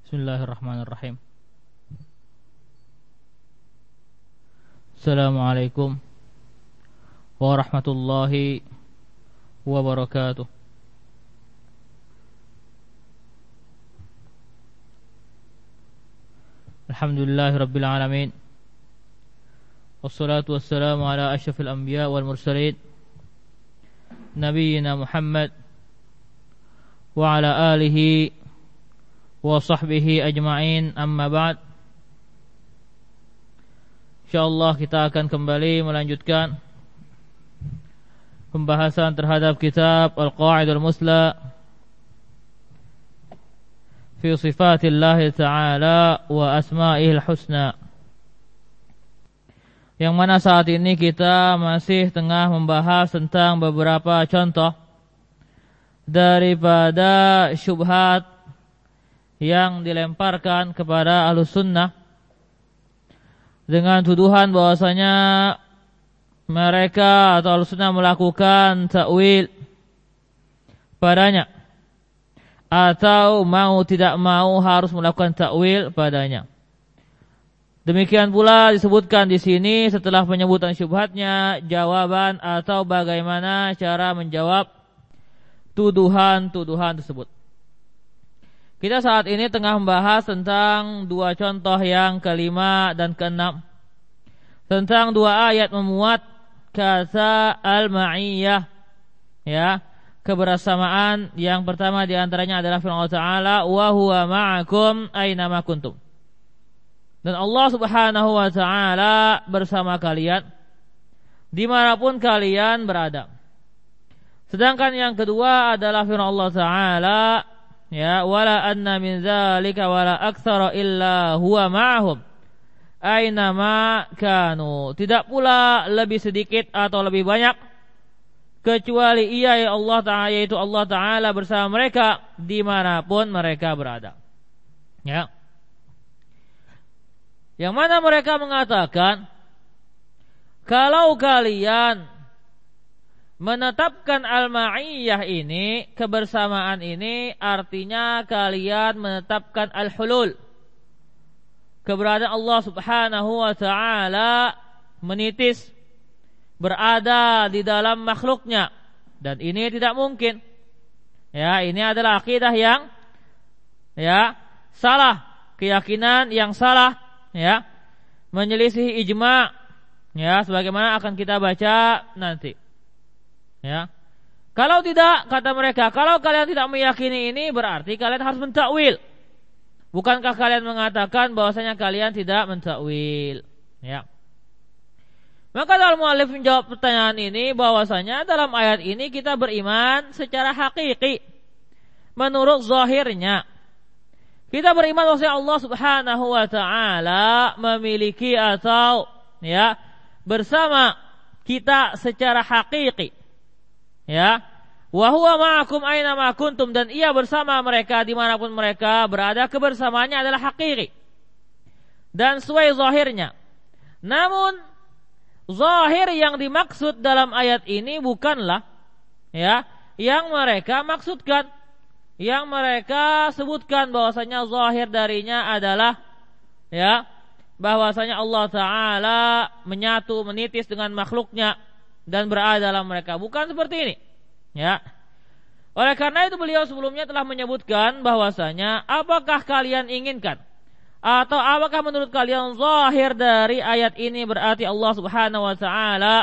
Bismillahirrahmanirrahim. Assalamualaikum warahmatullahi wabarakatuh. Alhamdulillahirabbil alamin. Wassalatu wassalamu ala asyrafil anbiya wal mursalin nabiyyina Muhammad wa ala alihi wa sahbihi ajma'in, amma ba'd. InsyaAllah kita akan kembali melanjutkan pembahasan terhadap kitab Al-Qa'idul Musla fi sifatillahi ta'ala wa asma'ihil husna, yang mana saat ini kita masih tengah membahas tentang beberapa contoh daripada syubhat yang dilemparkan kepada Ahlus Sunnah dengan tuduhan bahwasanya mereka atau Ahlus Sunnah melakukan ta'wil padanya, atau mau tidak mau harus melakukan ta'wil padanya. Demikian pula disebutkan di sini setelah penyebutan syubhatnya, jawaban atau bagaimana cara menjawab tuduhan-tuduhan tersebut. Kita saat ini tengah membahas tentang dua contoh yang kelima dan keenam, tentang dua ayat memuat kata al-ma'iyyah, ya, kebersamaan. Yang pertama diantaranya adalah firman Allah Ta'ala, wa huwa ma'akum aina ma kuntum, dan Allah Subhanahu wa Ta'ala bersama kalian dimanapun kalian berada. Sedangkan yang kedua adalah firman Allah Ta'ala, ya, wala anna min dzalika wala aktsara illa huwa ma'ahum aina ma kanu, tidak pula lebih sedikit atau lebih banyak kecuali ia ya Allah Ta'ala, yaitu Allah Ta'ala bersama mereka dimanapun mereka berada, ya. Yang mana mereka mengatakan kalau kalian menetapkan al-ma'iyyah ini, kebersamaan ini, artinya kalian menetapkan al-hulul, keberadaan Allah Subhanahu wa Ta'ala menitis, berada di dalam makhluknya, dan ini tidak mungkin. Ya, ini adalah akidah yang salah, keyakinan yang salah, ya, menyelisih ijma', ya, sebagaimana akan kita baca nanti. Ya, kalau tidak, kata mereka, kalau kalian tidak meyakini ini berarti kalian harus mentakwil. Bukankah kalian mengatakan bahwasanya kalian tidak mentakwil? Ya. Maka al-muallif menjawab pertanyaan ini bahwasanya dalam ayat ini kita beriman secara hakiki menurut zahirnya. Kita beriman bahwasanya Allah Subhanahu wa Ta'ala memiliki atau, ya, bersama kita secara hakiki. Ya, wa huwa ma'akum aina ma kuntum, dan ia bersama mereka dimanapun mereka berada, kebersamaannya adalah hakiki dan sesuai zahirnya. Namun zahir yang dimaksud dalam ayat ini bukanlah, ya, yang mereka maksudkan, yang mereka sebutkan bahwasanya zahir darinya adalah, ya, bahwasanya Allah Ta'ala menyatu, menitis dengan makhluknya dan berada dalam mereka. Bukan seperti ini, ya. Oleh karena itu beliau sebelumnya telah menyebutkan bahwasanya apakah kalian inginkan atau apakah menurut kalian zahir dari ayat ini berarti Allah Subhanahu wa Ta'ala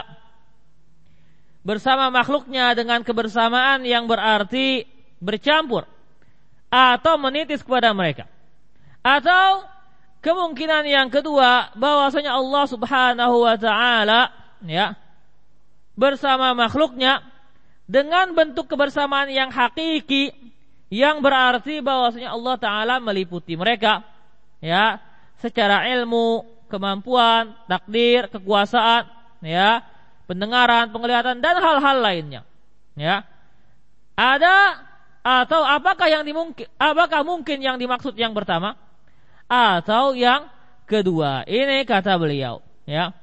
bersama makhluknya dengan kebersamaan yang berarti bercampur atau menitis kepada mereka, atau kemungkinan yang kedua bahwasanya Allah Subhanahu wa Ta'ala, ya, bersama makhluknya dengan bentuk kebersamaan yang hakiki, yang berarti bahwasanya Allah Ta'ala meliputi mereka, ya, secara ilmu, kemampuan, takdir, kekuasaan, ya, pendengaran, penglihatan, dan hal-hal lainnya, ya. Ada atau apakah mungkin yang dimaksud yang pertama atau yang kedua? Ini kata beliau, ya.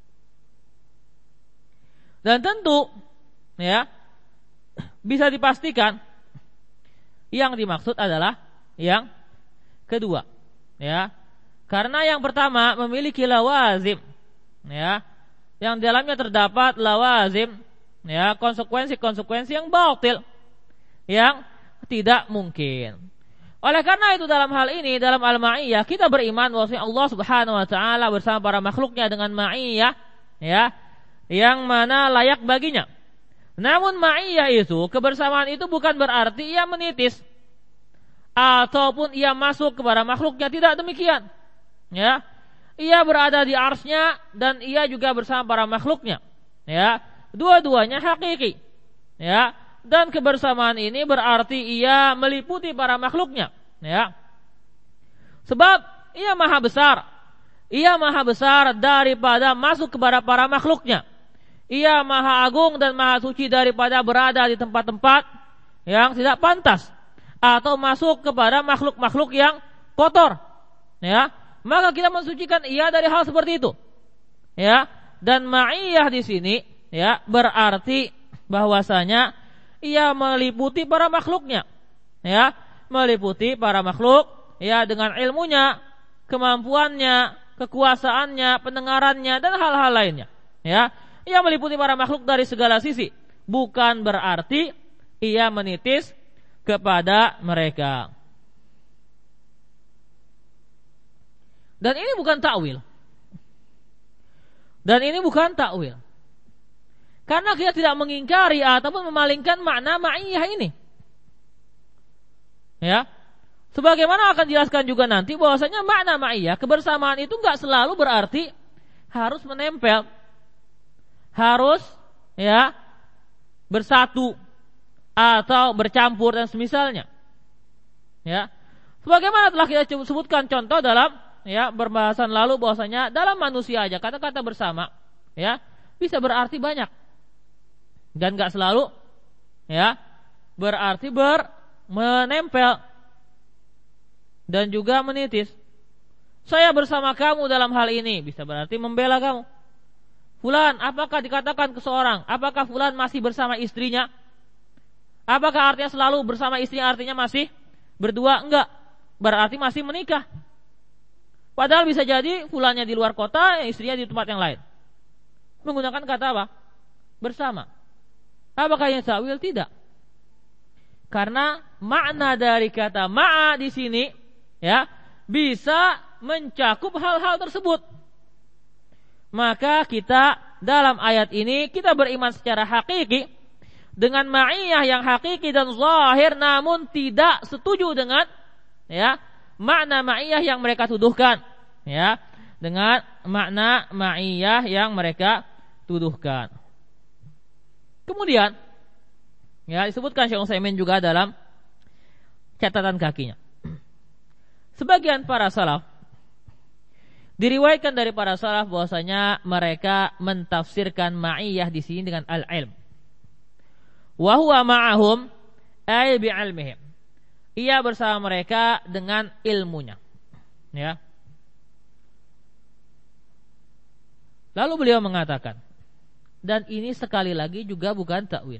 Dan tentu, ya, bisa dipastikan yang dimaksud adalah yang kedua, ya. Karena yang pertama memiliki lawazim, ya, yang di dalamnya terdapat lawazim, ya, konsekuensi-konsekuensi yang batil, yang tidak mungkin. Oleh karena itu dalam hal ini, dalam al-ma'iyah, kita beriman bahwa Allah Subhanahu wa taala bersama para makhluknya dengan ma'iyah, ya, yang mana layak baginya. Namun ma'iyah itu, kebersamaan itu bukan berarti ia menitis ataupun ia masuk kepada makhluknya, tidak demikian. Ya, ia berada di arsy-Nya dan ia juga bersama para makhluknya. Ya, dua-duanya hakiki. Ya, dan kebersamaan ini berarti ia meliputi para makhluknya. Ya, sebab ia maha besar. Ia maha besar daripada masuk kepada para makhluknya. Ia maha agung dan maha suci daripada berada di tempat-tempat yang tidak pantas atau masuk kepada makhluk-makhluk yang kotor. Ya, maka kita mensucikan ia dari hal seperti itu. Ya, dan ma'iyah di sini, ya, berarti bahwasanya ia meliputi para makhluknya. Ya, meliputi para makhluk, ya, dengan ilmunya, kemampuannya, kekuasaannya, pendengarannya dan hal-hal lainnya. Ya, ia meliputi para makhluk dari segala sisi. Bukan berarti ia menitis kepada mereka. Dan ini bukan takwil. Dan ini bukan takwil. Karena kita tidak mengingkari ataupun memalingkan makna ma'iyah ini. Ya. Sebagaimana akan dijelaskan juga nanti bahwasanya makna ma'iyah, kebersamaan itu enggak selalu berarti harus menempel. Harus, ya, bersatu atau bercampur dan semisalnya. Ya. Sebagaimana telah kita sebutkan contoh dalam, ya, pembahasan lalu bahwasanya dalam manusia aja kata-kata bersama, ya, bisa berarti banyak dan enggak selalu, ya, berarti menempel dan juga menitis. Saya bersama kamu dalam hal ini bisa berarti membela kamu. Fulan, apakah dikatakan ke seorang, apakah fulan masih bersama istrinya? Apakah artinya selalu bersama istri, artinya masih berdua? Enggak, berarti masih menikah. Padahal bisa jadi fulannya di luar kota, istrinya di tempat yang lain. Menggunakan kata apa? Bersama. Apakah yang takwil? Tidak. Karena makna dari kata ma'a di sini, ya, bisa mencakup hal-hal tersebut. Maka kita dalam ayat ini kita beriman secara hakiki dengan ma'iyah yang hakiki dan zahir, namun tidak setuju dengan, ya, makna ma'iyah yang mereka tuduhkan, ya, dengan makna ma'iyah yang mereka tuduhkan. Kemudian, ya, disebutkan Syekh Utsaimin juga dalam catatan kakinya. Sebagian para salaf diriwayatkan dari para salaf bahwasanya mereka mentafsirkan ma'iyah di sini dengan al-ilm. Wa huwa ma'ahum ay bi'ilmihim. Ia bersama mereka dengan ilmunya. Ya. Lalu beliau mengatakan, dan ini sekali lagi juga bukan takwil.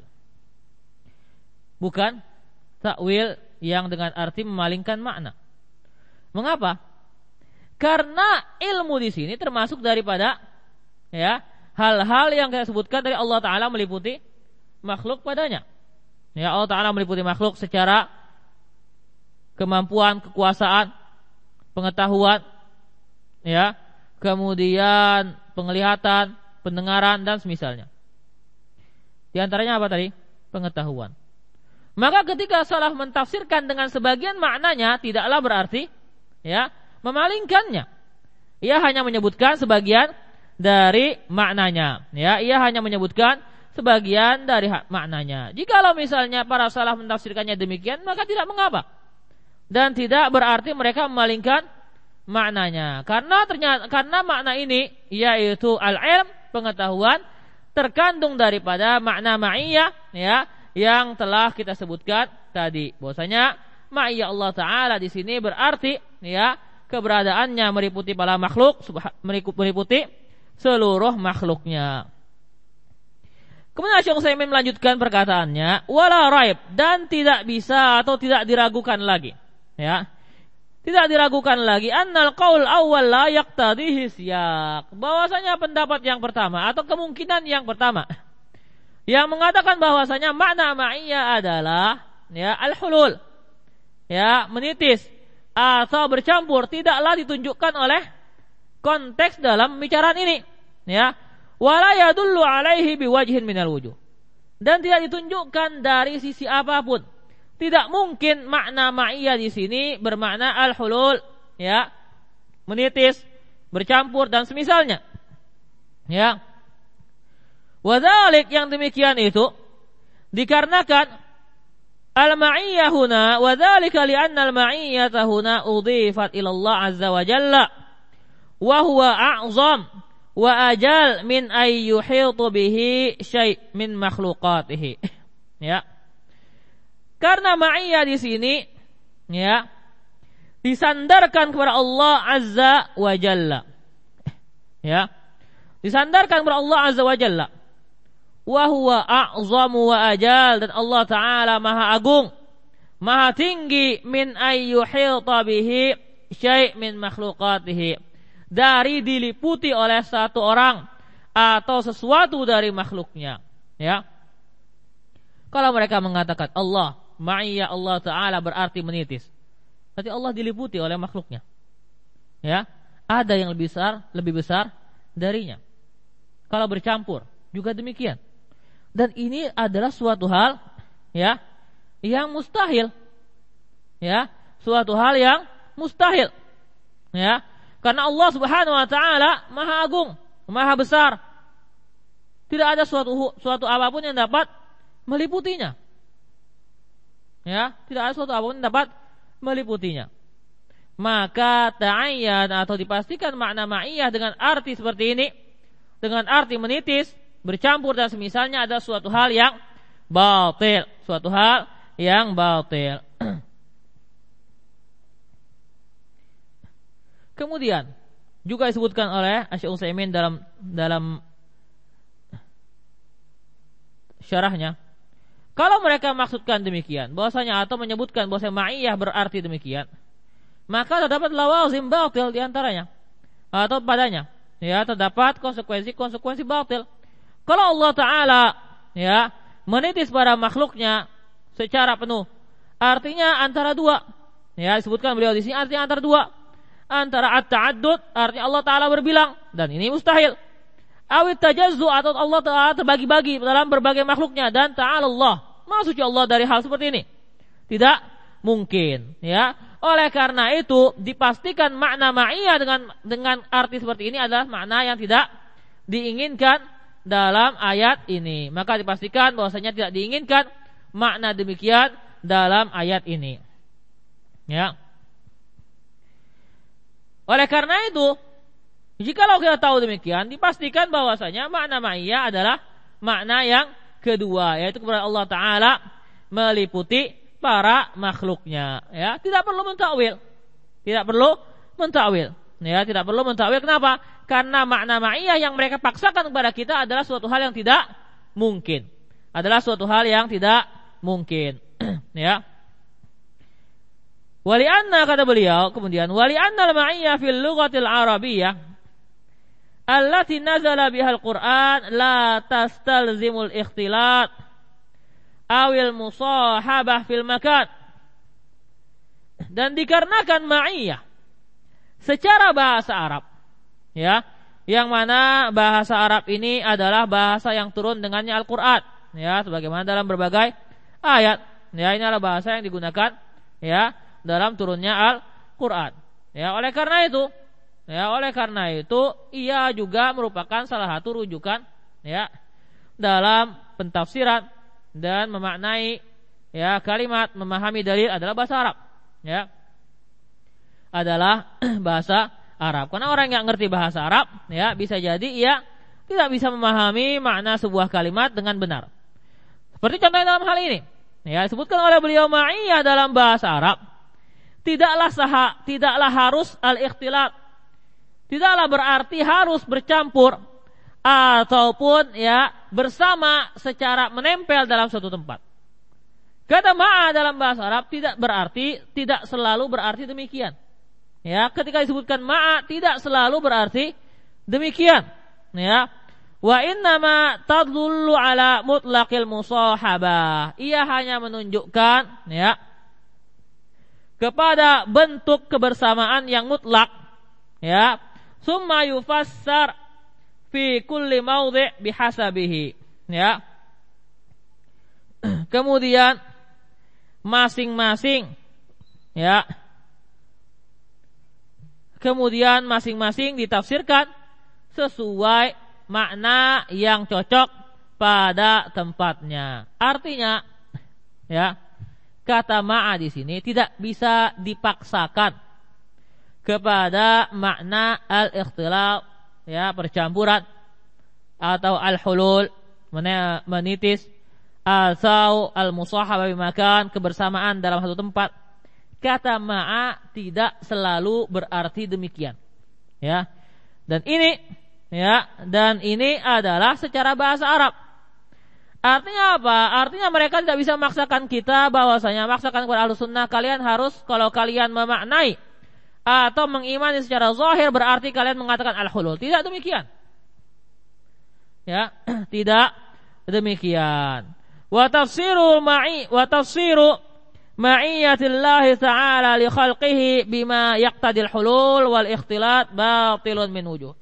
Bukan takwil yang dengan arti memalingkan makna. Mengapa? Karena ilmu di sini termasuk daripada, ya, hal-hal yang kita sebutkan dari Allah Ta'ala meliputi makhluk padanya. Ya, Allah Ta'ala meliputi makhluk secara kemampuan, kekuasaan, pengetahuan, ya, kemudian penglihatan, pendengaran dan semisalnya. Di antaranya apa tadi? Pengetahuan. Maka ketika salah mentafsirkan dengan sebagian maknanya, tidaklah berarti, ya, memalingkannya. Ia hanya menyebutkan sebagian dari maknanya. Ya, ia hanya menyebutkan sebagian dari maknanya. Jikalau misalnya para salaf mentafsirkannya demikian, maka tidak mengapa. Dan tidak berarti mereka memalingkan maknanya. Karena makna ini yaitu al-ilm, pengetahuan, terkandung daripada makna ma'iyah, ya, yang telah kita sebutkan tadi. Bahwasanya ma'iyah Allah Ta'ala di sini berarti, ya, keberadaannya meliputi para makhluk, meliputi seluruh makhluknya. Kemudian Syekh Utsaimin melanjutkan perkataannya, wala raib, dan tidak bisa atau tidak diragukan lagi, ya, tidak diragukan lagi annal qaul awal la yaqtadihi siyaq, bahwasanya pendapat yang pertama atau kemungkinan yang pertama yang mengatakan bahwasanya makna ma'iyah adalah ya al-hulul, ya menitis atau bercampur, tidaklah ditunjukkan oleh konteks dalam pembicaraan ini, ya wala yadullu alaihi biwajhin minal wujuh, dan tidak ditunjukkan dari sisi apapun. Tidak mungkin makna ma'iyah di sini bermakna al-hulul, ya, menitis, bercampur dan semisalnya. Ya. Wadzalik, yang demikian itu dikarenakan al-ma'iyah huna, wadzalika li'anna al-ma'iyyata huna udhifat ila Allah azza wa jalla wa huwa a'zam wa ajal min ay yuhitu bihi syai' min makhluqatihi. Ya. Karena ma'iyah di sini, ya, disandarkan kepada Allah azza wa jalla. Ya. Disandarkan kepada Allah azza wa jalla. Wa huwa a'zamu wa ajal, dan Allah taala maha agung, maha tinggi, min ayyuhita bihi syai' min makhluqatihi, dari diliputi oleh satu orang atau sesuatu dari makhluknya. Ya. Kalau mereka mengatakan Allah ma'iyah Allah taala berarti menitis, berarti Allah diliputi oleh makhluknya. Ya, ada yang lebih besar darinya. Kalau bercampur juga demikian. Dan ini adalah suatu hal, ya, yang mustahil. Ya, suatu hal yang mustahil. Ya, karena Allah Subhanahu wa taala Maha Agung, Maha Besar. Tidak ada suatu apapun yang dapat meliputinya. Ya, tidak ada suatu apapun yang dapat meliputinya. Maka ta'ayyan atau dipastikan makna ma'iyah dengan arti seperti ini, dengan arti menitis, bercampur dan semisalnya, ada suatu hal yang batil, suatu hal yang batil. Kemudian juga disebutkan oleh Syekh Utsaimin dalam syarahnya, kalau mereka maksudkan demikian, bahwasanya atau menyebutkan bahwasanya ma'iyah berarti demikian, maka terdapat lawazim batil di antaranya atau padanya, ya, terdapat konsekuensi batil. Kalau Allah taala, ya, menitis pada makhluknya secara penuh, artinya antara dua. Ya, disebutkan beliau di sini artinya antara dua. Antara at-ta'addud, artinya Allah taala berbilang, dan ini mustahil. Awit tajazzu, atau Allah taala terbagi-bagi dalam berbagai makhluknya, dan ta'ala Allah, maha suci Allah dari hal seperti ini. Tidak mungkin, ya. Oleh karena itu dipastikan makna ma'iyah dengan arti seperti ini adalah makna yang tidak diinginkan dalam ayat ini. Maka dipastikan bahwasanya tidak diinginkan makna demikian dalam ayat ini. Ya. Oleh karena itu, jikalau kita tahu demikian, dipastikan bahwasanya makna ma'iyah adalah makna yang kedua, yaitu kepada Allah taala meliputi para makhluknya. Ya, tidak perlu mentakwil. Tidak perlu mentakwil. Ya, tidak perlu mentakwil. Kenapa? Karena makna ma'iyah yang mereka paksakan kepada kita adalah suatu hal yang tidak mungkin. Adalah suatu hal yang tidak mungkin. Ya. Wali'anna, kata beliau kemudian, wali'anna al-ma'iyah fil lughatil arabiyyah allati nazala bihal Qur'an la tastalzimul ikhtilat awil musahabah fil makan. Dan dikarenakan ma'iyah secara bahasa Arab, ya, yang mana bahasa Arab ini adalah bahasa yang turun dengannya Al-Qur'an, ya, sebagaimana dalam berbagai ayat. Ya, ini adalah bahasa yang digunakan, ya, dalam turunnya Al-Qur'an. Ya, oleh karena itu ia juga merupakan salah satu rujukan, ya, dalam pentafsiran dan memaknai, ya, kalimat, memahami dalil adalah bahasa Arab, ya. Adalah bahasa Arab. Karena orang yang ngerti bahasa Arab, ya, bisa jadi ia tidak bisa memahami makna sebuah kalimat dengan benar. Seperti contohnya dalam hal ini, ya, disebutkan oleh beliau ma'iyah dalam bahasa Arab tidaklah harus al-ikhtilat. Tidaklah berarti harus bercampur ataupun, ya, bersama secara menempel dalam suatu tempat. Kata ma'a dalam bahasa Arab tidak selalu berarti demikian. ya, ketika disebutkan ma'a tidak selalu berarti demikian, ya. Wa innama tadullu ala mutlaqil musahabah. Ia hanya menunjukkan, ya, kepada bentuk kebersamaan yang mutlak, ya. Summa yufassar fi kulli mawdi' bihasabihi, ya. Kemudian masing-masing, ya, kemudian masing-masing ditafsirkan sesuai makna yang cocok pada tempatnya. Artinya, ya, kata ma'a di sini tidak bisa dipaksakan kepada makna al-ikhtilaf, ya, percampuran, atau al-hulul, menitis, atau al-musahabah bimakan, kebersamaan dalam satu tempat. Kata ma'a tidak selalu berarti demikian, ya. Dan ini, ya, dan ini adalah secara bahasa Arab. Artinya apa? Artinya mereka tidak bisa memaksakan kita, bahwasanya maksakan kepada Ahlus Sunnah, kalian harus, kalau kalian memaknai atau mengimani secara zahir berarti kalian mengatakan al-hulul. Tidak demikian, ya. Tidak demikian. Wa tafsiru ma'iyyatillahi ta'ala li khalqihi bima yaqtadil hulul wal ikhtilat batilun min wujuh.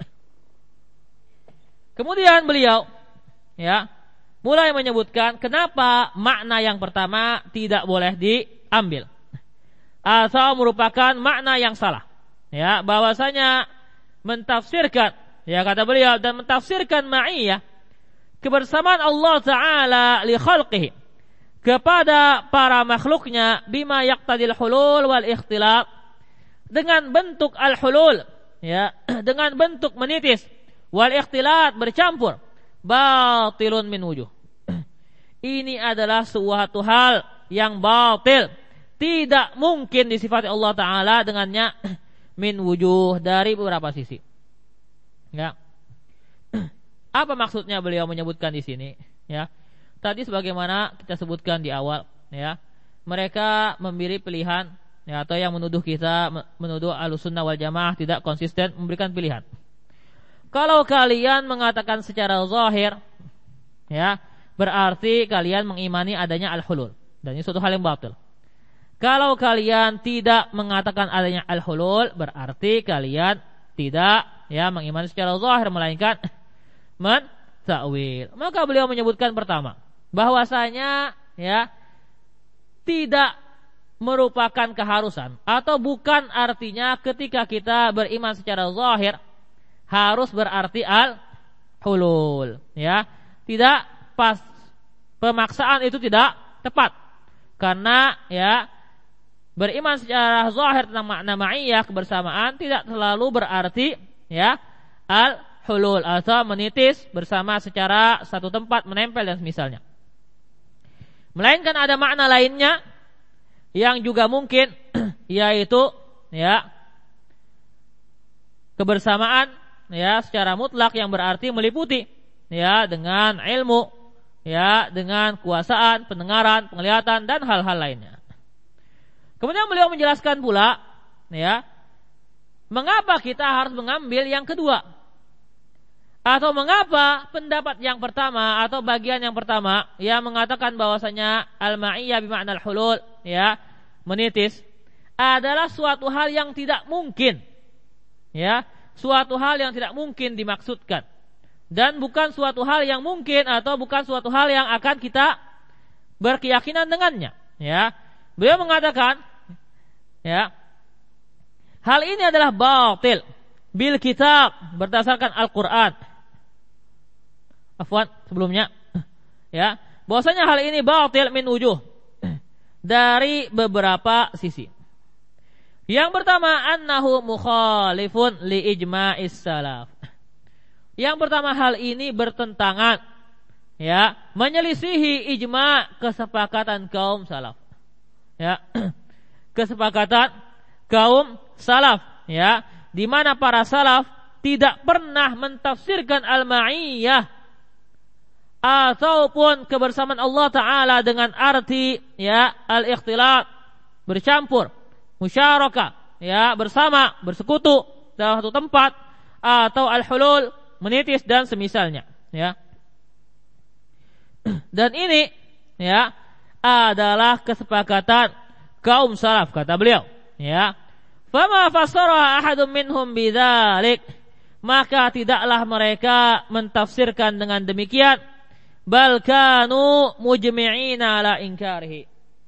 Kemudian beliau, ya, mulai menyebutkan kenapa makna yang pertama tidak boleh diambil atau merupakan makna yang salah, ya, bahwasanya mentafsirkan, ya, kata beliau, dan mentafsirkan ma'iyyah, kebersamaan Allah Ta'ala li khalqihi, kepada para makhluknya, bima yaqtadil hulul wal ikhtilat, dengan bentuk al-hulul, ya, dengan bentuk menitis, wal ikhtilat, bercampur, batilun min wujuh. Ini adalah suatu hal yang batil, tidak mungkin disifati Allah Ta'ala dengannya, min wujuh, dari beberapa sisi, ya. Apa maksudnya beliau menyebutkan di sini, ya? Tadi sebagaimana kita sebutkan di awal, ya, mereka memberi pilihan, ya, atau yang menuduh kita, menuduh Ahlussunnah wal Jamaah tidak konsisten memberikan pilihan. Kalau kalian mengatakan secara zahir, ya, berarti kalian mengimani adanya al-hulul, dan ini suatu hal yang batil. Kalau kalian tidak mengatakan adanya al-hulul, berarti kalian tidak, ya, mengimani secara zahir, melainkan ta'wil. Maka beliau menyebutkan pertama, bahwasanya, ya, tidak merupakan keharusan atau bukan artinya ketika kita beriman secara zahir harus berarti al-hulul, ya. Tidak pas, pemaksaan itu tidak tepat. Karena, ya, beriman secara zahir tentang makna ma'iyyah, kebersamaan, tidak selalu berarti, ya, al-hulul atau menitis bersama secara satu tempat, menempel dan semisalnya. Melainkan ada makna lainnya yang juga mungkin, yaitu, ya, kebersamaan, ya, secara mutlak yang berarti meliputi, ya, dengan ilmu, ya, dengan kuasaan, pendengaran, penglihatan, dan hal-hal lainnya. Kemudian beliau menjelaskan pula, ya, mengapa kita harus mengambil yang kedua, atau mengapa pendapat yang pertama atau bagian yang pertama yang mengatakan bahwasanya al-ma'iyyah bima'na al-hulul, ya, menitis, adalah suatu hal yang tidak mungkin, ya, suatu hal yang tidak mungkin dimaksudkan, dan bukan suatu hal yang mungkin atau bukan suatu hal yang akan kita berkeyakinan dengannya, ya. Beliau mengatakan, ya, hal ini adalah batil bil kitab, berdasarkan Al-Qur'an. Afwan, sebelumnya, ya, bahwasanya hal ini batil min wujuh, dari beberapa sisi. Yang pertama, annahu mukhalifun li ijma'is salaf. Yang pertama, hal ini bertentangan, ya, menyelisihi ijma', kesepakatan kaum salaf, ya, kesepakatan kaum salaf, ya, di mana para salaf tidak pernah mentafsirkan al-ma'iyyah ataupun kebersamaan Allah Ta'ala dengan arti, ya, al-ikhtilat, bercampur, musyarakah, ya bersama, bersekutu dalam satu tempat, atau al-hulul, menitis dan semisalnya, ya. Dan ini ya adalah kesepakatan kaum salaf, kata beliau, ya. Fama fassara ahadun minhum bidzalik, maka tidaklah mereka mentafsirkan dengan demikian, bal kanu mujmi'ina ala inkarihi,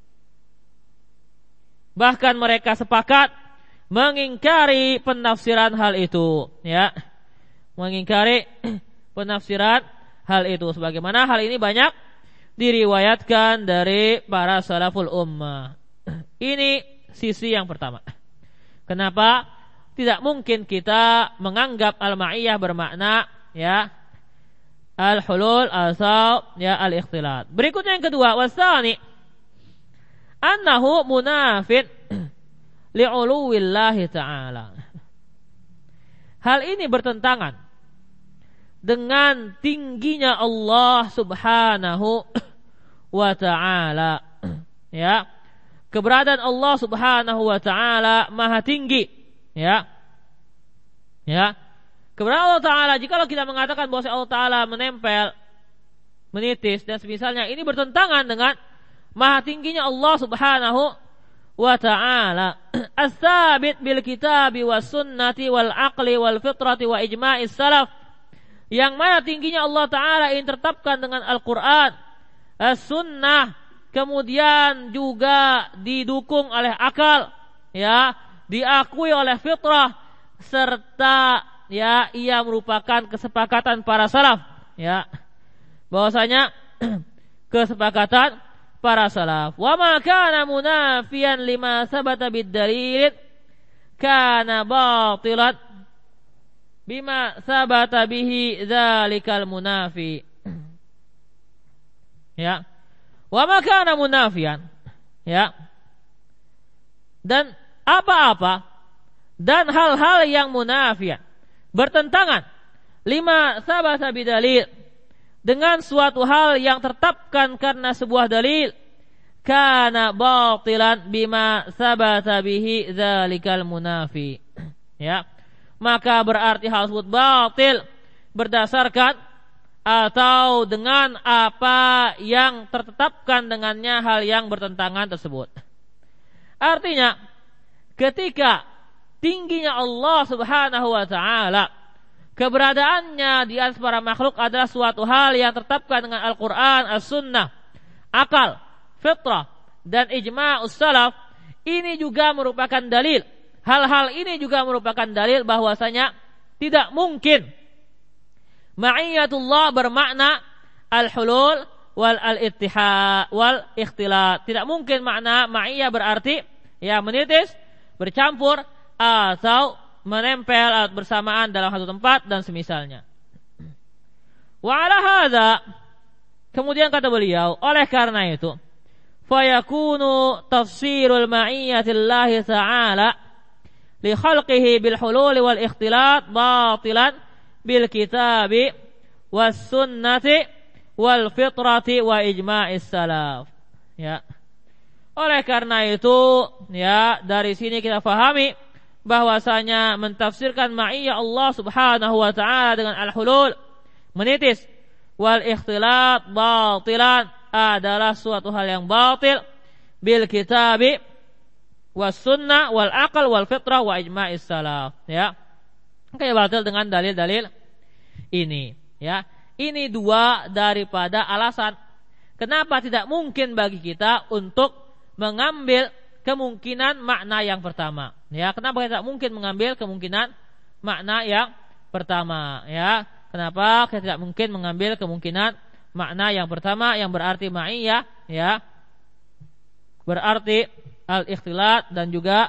bahkan mereka sepakat mengingkari penafsiran hal itu, ya, mengingkari penafsiran hal itu, sebagaimana hal ini banyak diriwayatkan dari para salaful ummah. Ini sisi yang pertama. Kenapa tidak mungkin kita menganggap al-ma'iyah bermakna, ya, al-hulul atau ya al-ikhtilat. Berikutnya yang kedua, wasani annahu munafid li'uluwillahi ta'ala. Hal ini bertentangan dengan tingginya Allah subhanahu wa ta'ala, ya. Keberadaan Allah subhanahu wa ta'ala maha tinggi, ya. Ya. Keberadaan Allah ta'ala, jikalau kita mengatakan bahwa Allah ta'ala menempel, menitis dan semisalnya, ini bertentangan dengan maha tingginya Allah subhanahu wa ta'ala. As-sabit bil kitabi was sunnati wal aqli wal fitrati wa ijma'is salaf, yang mana tingginya Allah ta'ala ini tertetapkan dengan Al-Quran, as-sunnah, kemudian juga didukung oleh akal, ya, diakui oleh fitrah, serta ya ia merupakan kesepakatan para salaf, ya, bahwasanya kesepakatan para salaf. Wa ma kana munafiyan lima sabata bid-dalil kana batilan bima sabata bihi dzalikal munafi. Ya. Wa ma kana munafiyan, ya. Dan apa-apa dan hal-hal yang munafiyan, bertentangan, lima sabata bidalil, dengan suatu hal yang tertetapkan karena sebuah dalil, kana batilan bima sabata bihi dzalikal munafi, ya, maka berarti hal tersebut batil berdasarkan atau dengan apa yang tertetapkan dengannya hal yang bertentangan tersebut. Artinya, ketika tingginya Allah subhanahu wa ta'ala, keberadaannya di atas para makhluk adalah suatu hal yang tertetapkan dengan Al-Quran, As-Sunnah, akal, fitrah, dan ijma'us salaf, ini juga merupakan dalil. Hal-hal ini juga merupakan dalil bahwasanya tidak mungkin ma'iyatullah bermakna al-hulul wal al-ittihad wal ikhtilat. Tidak mungkin makna ma'iyah berarti ya menitis, bercampur, atau menempel bersamaan dalam satu tempat dan semisalnya. Wa ala hadza, kemudian kata beliau, oleh karena itu, fayakunu tafsirul ma'iyyatillahi ta'ala li khalqihi bil hulul wal ikhtilat batilan bil kitabi was sunnati wal fitrati wa ijma'is salaf. Ya. Oleh karena itu, ya, dari sini kita fahami bahwasanya mentafsirkan ma'iyyah Allah Subhanahu wa taala dengan al-hulul, menitis, wal ikhtilat batilan, adalah suatu hal yang batil bil kitabi was sunnah wal aql wal fitrah wa ijma'is salaf. Ya. Kayak batil dengan dalil-dalil ini, ya. Ini dua daripada alasan kenapa tidak mungkin bagi kita untuk mengambil kemungkinan makna yang pertama. Ya, kenapa kita tidak mungkin mengambil kemungkinan makna yang pertama, ya? Kenapa kita tidak mungkin mengambil kemungkinan makna yang pertama yang berarti ma'iyah, ya? Berarti al-ikhtilat dan juga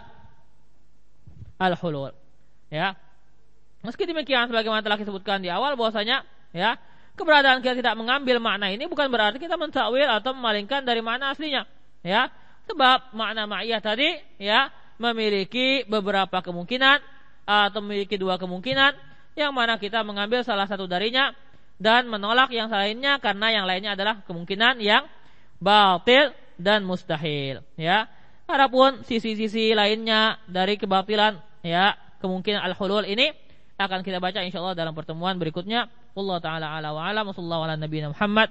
al-hulul, ya. Meski demikian, sebagaimana telah disebutkan di awal bahwasanya, ya, keberadaan kita tidak mengambil makna ini bukan berarti kita mentakwil atau memalingkan dari makna aslinya, ya. Sebab makna ma'iyah tadi, ya, memiliki beberapa kemungkinan atau memiliki dua kemungkinan, yang mana kita mengambil salah satu darinya dan menolak yang lainnya karena yang lainnya adalah kemungkinan yang batil dan mustahil, ya. Adapun sisi-sisi lainnya dari kebatilan, ya, kemungkinan al-hulul ini akan kita baca insyaallah dalam pertemuan berikutnya. Wallahu taala ala wa alam, sallallahu ala nabiyina Muhammad.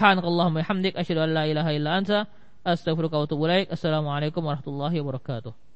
Subhanakallahumma hamdik asyhadu an la ilaha illa anta astaghfiruka wa atubu ilaik. Assalamualaikum warahmatullahi wabarakatuh.